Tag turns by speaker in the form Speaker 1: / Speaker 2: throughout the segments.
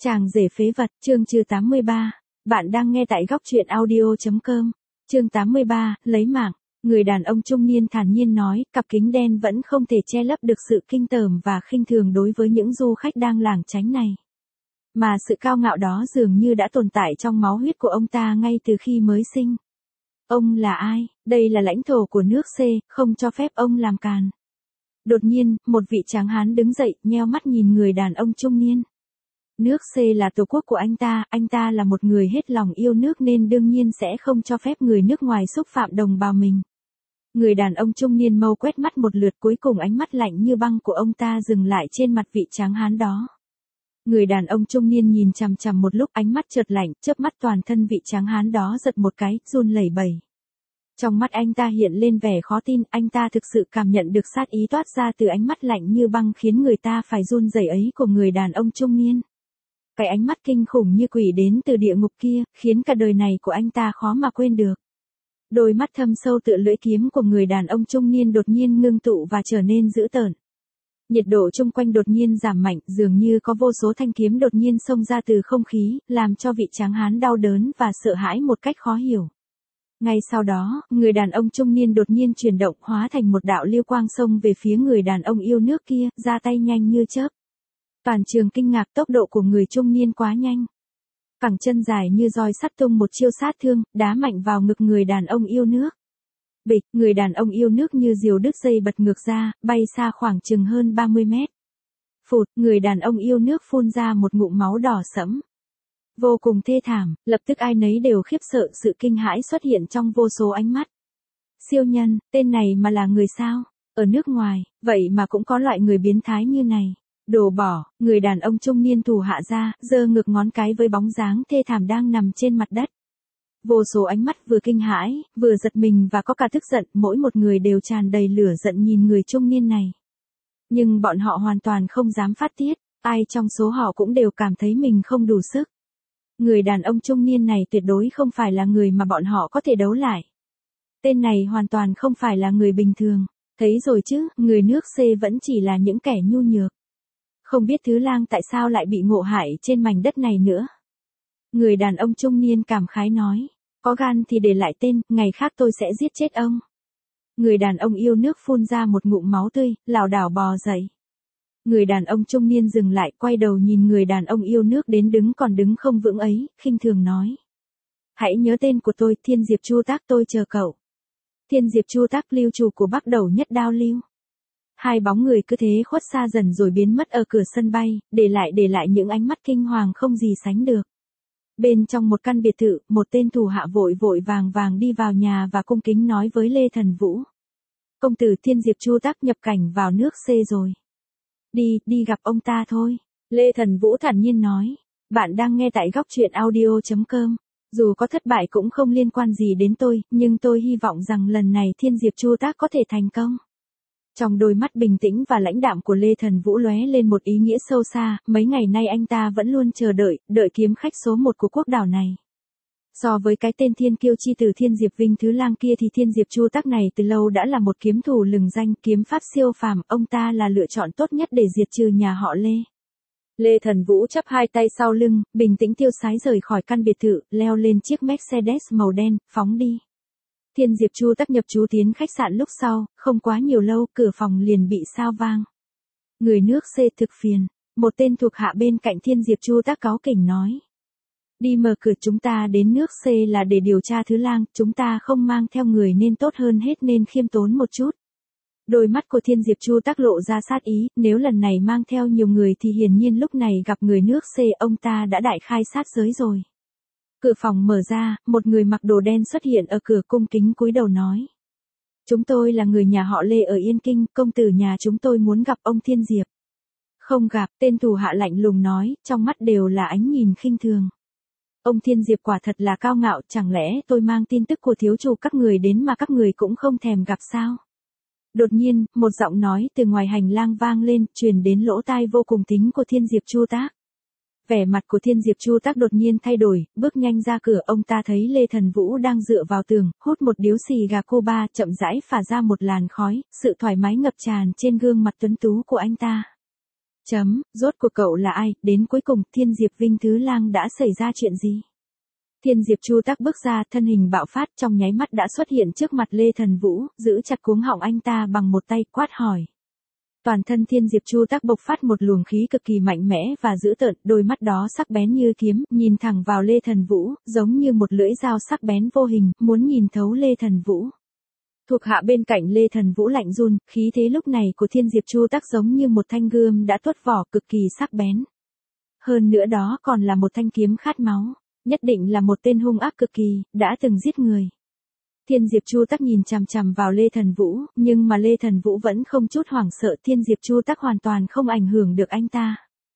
Speaker 1: Chàng rể phế vật, chương 83. Bạn đang nghe tại góc truyện audio.com. Chương 83, lấy mạng. Người đàn ông trung niên thản nhiên nói, cặp kính đen vẫn không thể che lấp được sự kinh tởm và khinh thường đối với những du khách đang lảng tránh này. Mà sự cao ngạo đó dường như đã tồn tại trong máu huyết của ông ta ngay từ khi mới sinh. Ông là ai? Đây là lãnh thổ của nước C, không cho phép ông làm càn. Đột nhiên, một vị tráng hán đứng dậy, nheo mắt nhìn người đàn ông trung niên. Nước C là tổ quốc của anh ta là một người hết lòng yêu nước nên đương nhiên sẽ không cho phép người nước ngoài xúc phạm đồng bào mình. Người đàn ông trung niên mâu quét mắt một lượt, cuối cùng ánh mắt lạnh như băng của ông ta dừng lại trên mặt vị tráng hán đó. Người đàn ông trung niên nhìn chằm chằm một lúc, ánh mắt chợt lạnh, chớp mắt toàn thân vị tráng hán đó giật một cái, run lẩy bẩy. Trong mắt anh ta hiện lên vẻ khó tin, anh ta thực sự cảm nhận được sát ý toát ra từ ánh mắt lạnh như băng khiến người ta phải run rẩy ấy của người đàn ông trung niên. Cái ánh mắt kinh khủng như quỷ đến từ địa ngục kia, khiến cả đời này của anh ta khó mà quên được. Đôi mắt thâm sâu tựa lưỡi kiếm của người đàn ông trung niên đột nhiên ngưng tụ và trở nên dữ tợn. Nhiệt độ chung quanh đột nhiên giảm mạnh, dường như có vô số thanh kiếm đột nhiên xông ra từ không khí, làm cho vị tráng hán đau đớn và sợ hãi một cách khó hiểu. Ngay sau đó, người đàn ông trung niên đột nhiên chuyển động, hóa thành một đạo lưu quang xông về phía người đàn ông yêu nước kia, ra tay nhanh như chớp. Toàn trường kinh ngạc, tốc độ của người trung niên quá nhanh. Cẳng chân dài như roi sắt tung một chiêu sát thương, đá mạnh vào ngực người đàn ông yêu nước. Bịch, người đàn ông yêu nước như diều đứt dây bật ngược ra, bay xa khoảng chừng hơn 30 mét. Phụt, người đàn ông yêu nước phun ra một ngụm máu đỏ sẫm. Vô cùng thê thảm, lập tức ai nấy đều khiếp sợ, sự kinh hãi xuất hiện trong vô số ánh mắt. Siêu nhân, tên này mà là người sao? Ở nước ngoài, vậy mà cũng có loại người biến thái như này. Đồ bỏ, người đàn ông trung niên thủ hạ ra, giơ ngược ngón cái với bóng dáng thê thảm đang nằm trên mặt đất. Vô số ánh mắt vừa kinh hãi, vừa giật mình và có cả tức giận, mỗi một người đều tràn đầy lửa giận nhìn người trung niên này. Nhưng bọn họ hoàn toàn không dám phát tiết, ai trong số họ cũng đều cảm thấy mình không đủ sức. Người đàn ông trung niên này tuyệt đối không phải là người mà bọn họ có thể đấu lại. Tên này hoàn toàn không phải là người bình thường. Thấy rồi chứ, người nước C vẫn chỉ là những kẻ nhu nhược. Không biết Thứ Lang tại sao lại bị ngộ hại trên mảnh đất này nữa. Người đàn ông trung niên cảm khái nói, có gan thì để lại tên, ngày khác tôi sẽ giết chết ông. Người đàn ông yêu nước phun ra một ngụm máu tươi, lảo đảo bò dậy. Người đàn ông trung niên dừng lại, quay đầu nhìn người đàn ông yêu nước đến đứng còn đứng không vững ấy, khinh thường nói. Hãy nhớ tên của tôi, Thiên Diệp Chu Tác, tôi chờ cậu. Thiên Diệp Chu Tác, lưu chủ của Bắc Đầu Nhất Đao Lưu. Hai bóng người cứ thế khuất xa dần rồi biến mất ở cửa sân bay, để lại những ánh mắt kinh hoàng không gì sánh được. Bên trong một căn biệt thự, một tên thủ hạ vội vàng đi vào nhà và cung kính nói với Lê Thần Vũ. Công tử Thiên Diệp Chu Tác nhập cảnh vào nước C rồi. Đi gặp ông ta thôi. Lê Thần Vũ thản nhiên nói. Bạn đang nghe tại góc truyện audio.com. Dù có thất bại cũng không liên quan gì đến tôi, nhưng tôi hy vọng rằng lần này Thiên Diệp Chu Tác có thể thành công. Trong đôi mắt bình tĩnh và lãnh đạm của Lê Thần Vũ lóe lên một ý nghĩa sâu xa, mấy ngày nay anh ta vẫn luôn chờ đợi kiếm khách số 1 của quốc đảo này. So với cái tên thiên kiêu chi tử Thiên Diệp Vinh Thứ Lang kia thì Thiên Diệp Chu Tác này từ lâu đã là một kiếm thủ lừng danh, kiếm pháp siêu phàm, ông ta là lựa chọn tốt nhất để diệt trừ nhà họ Lê. Lê Thần Vũ chắp hai tay sau lưng, bình tĩnh tiêu sái rời khỏi căn biệt thự, leo lên chiếc Mercedes màu đen, phóng đi. Thiên Diệp Chu Tác nhập trú tiến khách sạn lúc sau, không quá nhiều lâu, cửa phòng liền bị sao vang. Người nước C thực phiền, một tên thuộc hạ bên cạnh Thiên Diệp Chu Tác cáu kỉnh nói. Đi mở cửa, chúng ta đến nước C là để điều tra Thứ Lang, chúng ta không mang theo người nên tốt hơn hết nên khiêm tốn một chút. Đôi mắt của Thiên Diệp Chu Tác lộ ra sát ý, nếu lần này mang theo nhiều người thì hiển nhiên lúc này gặp người nước C ông ta đã đại khai sát giới rồi. Cửa phòng mở ra, một người mặc đồ đen xuất hiện ở cửa, cung kính cúi đầu nói. Chúng tôi là người nhà họ Lê ở Yên Kinh, công tử nhà chúng tôi muốn gặp ông Thiên Diệp. Không gặp, tên thủ hạ lạnh lùng nói, trong mắt đều là ánh nhìn khinh thường. Ông Thiên Diệp quả thật là cao ngạo, chẳng lẽ tôi mang tin tức của thiếu chủ các người đến mà các người cũng không thèm gặp sao? Đột nhiên, một giọng nói từ ngoài hành lang vang lên, truyền đến lỗ tai vô cùng thính của Thiên Diệp Chu Tác. Vẻ mặt của Thiên Diệp Chu Tác đột nhiên thay đổi, bước nhanh ra cửa, ông ta thấy Lê Thần Vũ đang dựa vào tường, hút một điếu xì gà Cuba, chậm rãi phả ra một làn khói, sự thoải mái ngập tràn trên gương mặt tuấn tú của anh ta. Rốt cuộc cậu là ai, đến cuối cùng Thiên Diệp Vinh Thứ Lang đã xảy ra chuyện gì? Thiên Diệp Chu Tắc bước ra, thân hình bạo phát, trong nháy mắt đã xuất hiện trước mặt Lê Thần Vũ, giữ chặt cuống họng anh ta bằng một tay, quát hỏi. Toàn thân Thiên Diệp Chu Tắc bộc phát một luồng khí cực kỳ mạnh mẽ và dữ tợn, đôi mắt đó sắc bén như kiếm, nhìn thẳng vào Lê Thần Vũ, giống như một lưỡi dao sắc bén vô hình, muốn nhìn thấu Lê Thần Vũ. Thuộc hạ bên cạnh Lê Thần Vũ lạnh run, khí thế lúc này của Thiên Diệp Chu Tắc giống như một thanh gươm đã tuốt vỏ, cực kỳ sắc bén. Hơn nữa đó còn là một thanh kiếm khát máu, nhất định là một tên hung ác cực kỳ, đã từng giết người. Thiên Diệp Chu Tắc nhìn chằm chằm vào Lê Thần Vũ, nhưng mà Lê Thần Vũ vẫn không chút hoảng sợ, Thiên Diệp Chu Tắc hoàn toàn không ảnh hưởng được anh ta.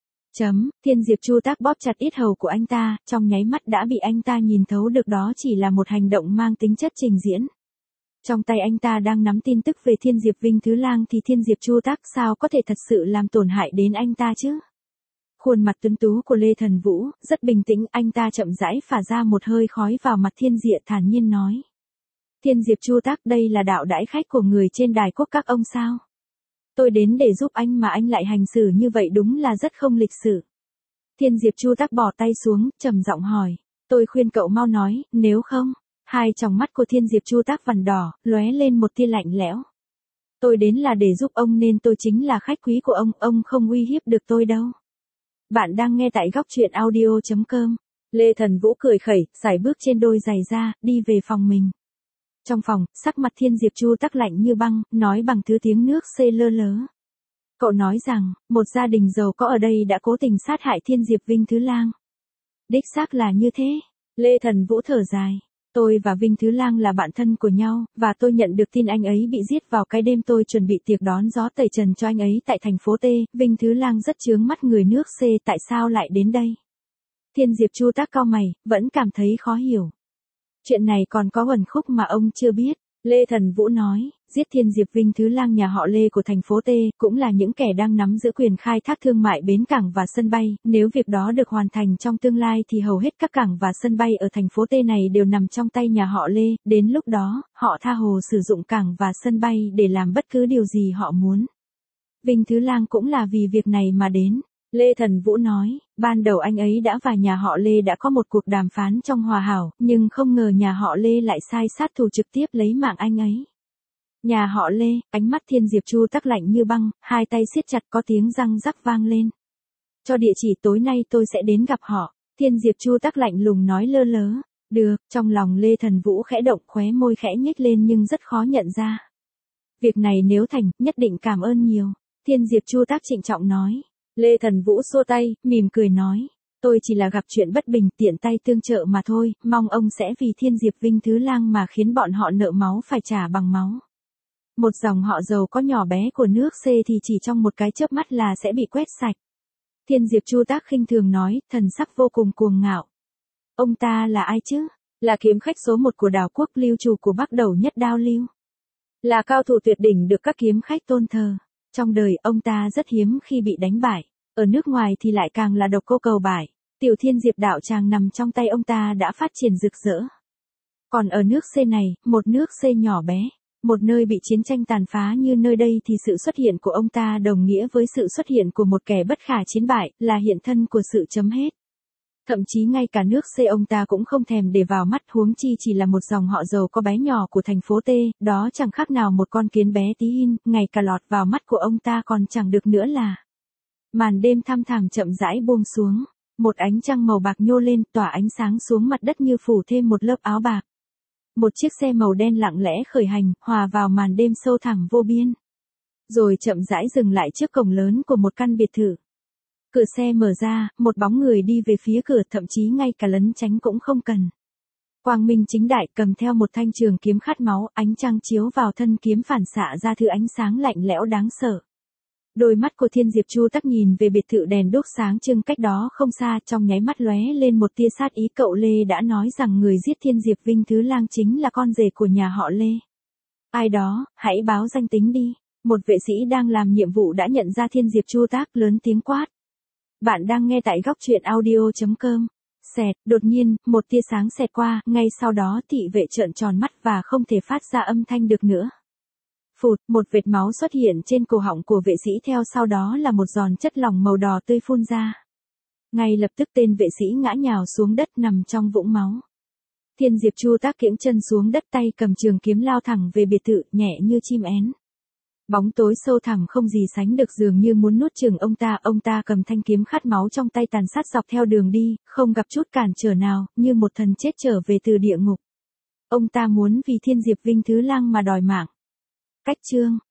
Speaker 1: Thiên Diệp Chu Tắc bóp chặt yết hầu của anh ta, trong nháy mắt đã bị anh ta nhìn thấu được đó chỉ là một hành động mang tính chất trình diễn. Trong tay anh ta đang nắm tin tức về Thiên Diệp Vinh Thứ Lang thì Thiên Diệp Chu Tắc sao có thể thật sự làm tổn hại đến anh ta chứ? Khuôn mặt tuấn tú của Lê Thần Vũ, rất bình tĩnh, anh ta chậm rãi phả ra một hơi khói vào mặt Thiên Diệp, thản nhiên nói. Thiên Diệp Chu Tắc, đây là đạo đãi khách của người trên đài quốc các ông sao? Tôi đến để giúp anh mà anh lại hành xử như vậy đúng là rất không lịch sự. Thiên Diệp Chu Tắc bỏ tay xuống, trầm giọng hỏi. Tôi khuyên cậu mau nói, nếu không. Hai tròng mắt của Thiên Diệp Chu Tắc vằn đỏ, lóe lên một tia lạnh lẽo. Tôi đến là để giúp ông nên tôi chính là khách quý của ông không uy hiếp được tôi đâu. Bạn đang nghe tại góc truyện audio.com. Lê Thần Vũ cười khẩy, sải bước trên đôi giày ra, đi về phòng mình. Trong phòng, sắc mặt Thiên Diệp Chu Tắc lạnh như băng, nói bằng thứ tiếng nước xê lơ lớ. Cậu nói rằng, một gia đình giàu có ở đây đã cố tình sát hại Thiên Diệp Vinh Thứ Lang. Đích xác là như thế. Lê Thần Vũ thở dài. Tôi và Vinh Thứ Lang là bạn thân của nhau, và tôi nhận được tin anh ấy bị giết vào cái đêm tôi chuẩn bị tiệc đón gió tẩy trần cho anh ấy tại thành phố T. Vinh Thứ Lang rất chướng mắt người nước C, tại sao lại đến đây? Thiên Diệp Chu Tắc cau mày, vẫn cảm thấy khó hiểu. Chuyện này còn có uẩn khúc mà ông chưa biết. Lê Thần Vũ nói, giết Thiên Diệp Vinh Thứ Lang nhà họ Lê của thành phố T, cũng là những kẻ đang nắm giữ quyền khai thác thương mại bến cảng và sân bay, nếu việc đó được hoàn thành trong tương lai thì hầu hết các cảng và sân bay ở thành phố T này đều nằm trong tay nhà họ Lê, đến lúc đó, họ tha hồ sử dụng cảng và sân bay để làm bất cứ điều gì họ muốn. Vinh Thứ Lang cũng là vì việc này mà đến. Lê Thần Vũ nói, ban đầu anh ấy đã và nhà họ Lê đã có một cuộc đàm phán trong hòa hảo, nhưng không ngờ nhà họ Lê lại sai sát thủ trực tiếp lấy mạng anh ấy. Nhà họ Lê, ánh mắt Thiên Diệp Chu Tắc lạnh như băng, hai tay siết chặt, có tiếng răng rắc vang lên. Cho địa chỉ tối nay tôi sẽ đến gặp họ. Thiên Diệp Chu Tắc lạnh lùng nói lơ lớ. Được, trong lòng Lê Thần Vũ khẽ động, khóe môi khẽ nhếch lên nhưng rất khó nhận ra. Việc này nếu thành, nhất định cảm ơn nhiều. Thiên Diệp Chu Tắc trịnh trọng nói. Lê Thần Vũ xua tay, mỉm cười nói. Tôi chỉ là gặp chuyện bất bình, tiện tay tương trợ mà thôi, mong ông sẽ vì Thiên Diệp Vinh Thứ Lang mà khiến bọn họ nợ máu phải trả bằng máu. Một dòng họ giàu có nhỏ bé của nước C thì chỉ trong một cái chớp mắt là sẽ bị quét sạch. Thiên Diệp Chu Tắc khinh thường nói, thần sắc vô cùng cuồng ngạo. Ông ta là ai chứ? Là kiếm khách số 1 của đảo quốc, lưu chủ của Bắc Đầu Nhất Đao Lưu. Là cao thủ tuyệt đỉnh được các kiếm khách tôn thờ. Trong đời, ông ta rất hiếm khi bị đánh bại. Ở nước ngoài thì lại càng là độc cô cầu bại. Tiểu Thiên Diệp đạo tràng nằm trong tay ông ta đã phát triển rực rỡ. Còn ở nước C này, một nước C nhỏ bé, một nơi bị chiến tranh tàn phá như nơi đây thì sự xuất hiện của ông ta đồng nghĩa với sự xuất hiện của một kẻ bất khả chiến bại, là hiện thân của sự chấm hết. Thậm chí ngay cả nước C ông ta cũng không thèm để vào mắt, huống chi chỉ là một dòng họ giàu có bé nhỏ của thành phố T, đó chẳng khác nào một con kiến bé tí hin, ngày cả lọt vào mắt của ông ta còn chẳng được nữa là. Màn đêm thăm thẳm chậm rãi buông xuống, một ánh trăng màu bạc nhô lên, tỏa ánh sáng xuống mặt đất như phủ thêm một lớp áo bạc. Một chiếc xe màu đen lặng lẽ khởi hành, hòa vào màn đêm sâu thẳm vô biên. Rồi chậm rãi dừng lại trước cổng lớn của một căn biệt thự. Cửa xe mở ra, một bóng người đi về phía cửa, thậm chí ngay cả lấn tránh cũng không cần. Quang minh chính đại, cầm theo một thanh trường kiếm khát máu, ánh trăng chiếu vào thân kiếm phản xạ ra thứ ánh sáng lạnh lẽo đáng sợ. Đôi mắt của Thiên Diệp Chu Tắc nhìn về biệt thự đèn đuốc sáng trưng cách đó không xa, trong nháy mắt lóe lên một tia sát ý. Cậu Lê đã nói rằng người giết Thiên Diệp Vinh Thứ Lang chính là con rể của nhà họ Lê. Ai đó, hãy báo danh tính đi. Một vệ sĩ đang làm nhiệm vụ đã nhận ra Thiên Diệp Chu Tắc, lớn tiếng quát. Bạn đang nghe tại góc truyện audio.com. Đột nhiên, một tia sáng xẹt qua, ngay sau đó thị vệ trợn tròn mắt và không thể phát ra âm thanh được nữa. Phụt, một vệt máu xuất hiện trên cổ họng của vệ sĩ, theo sau đó là một giòn chất lỏng màu đỏ tươi phun ra. Ngay lập tức tên vệ sĩ ngã nhào xuống đất nằm trong vũng máu. Thiên Diệp Chu Tác kiễng chân xuống đất, tay cầm trường kiếm lao thẳng về biệt thự, nhẹ như chim én. Bóng tối sâu thẳm không gì sánh được, dường như muốn nuốt chửng ông ta cầm thanh kiếm khát máu trong tay tàn sát dọc theo đường đi, không gặp chút cản trở nào, như một thần chết trở về từ địa ngục. Ông ta muốn vì Thiên Diệp Vinh Thứ Lang mà đòi mạng. Cách chương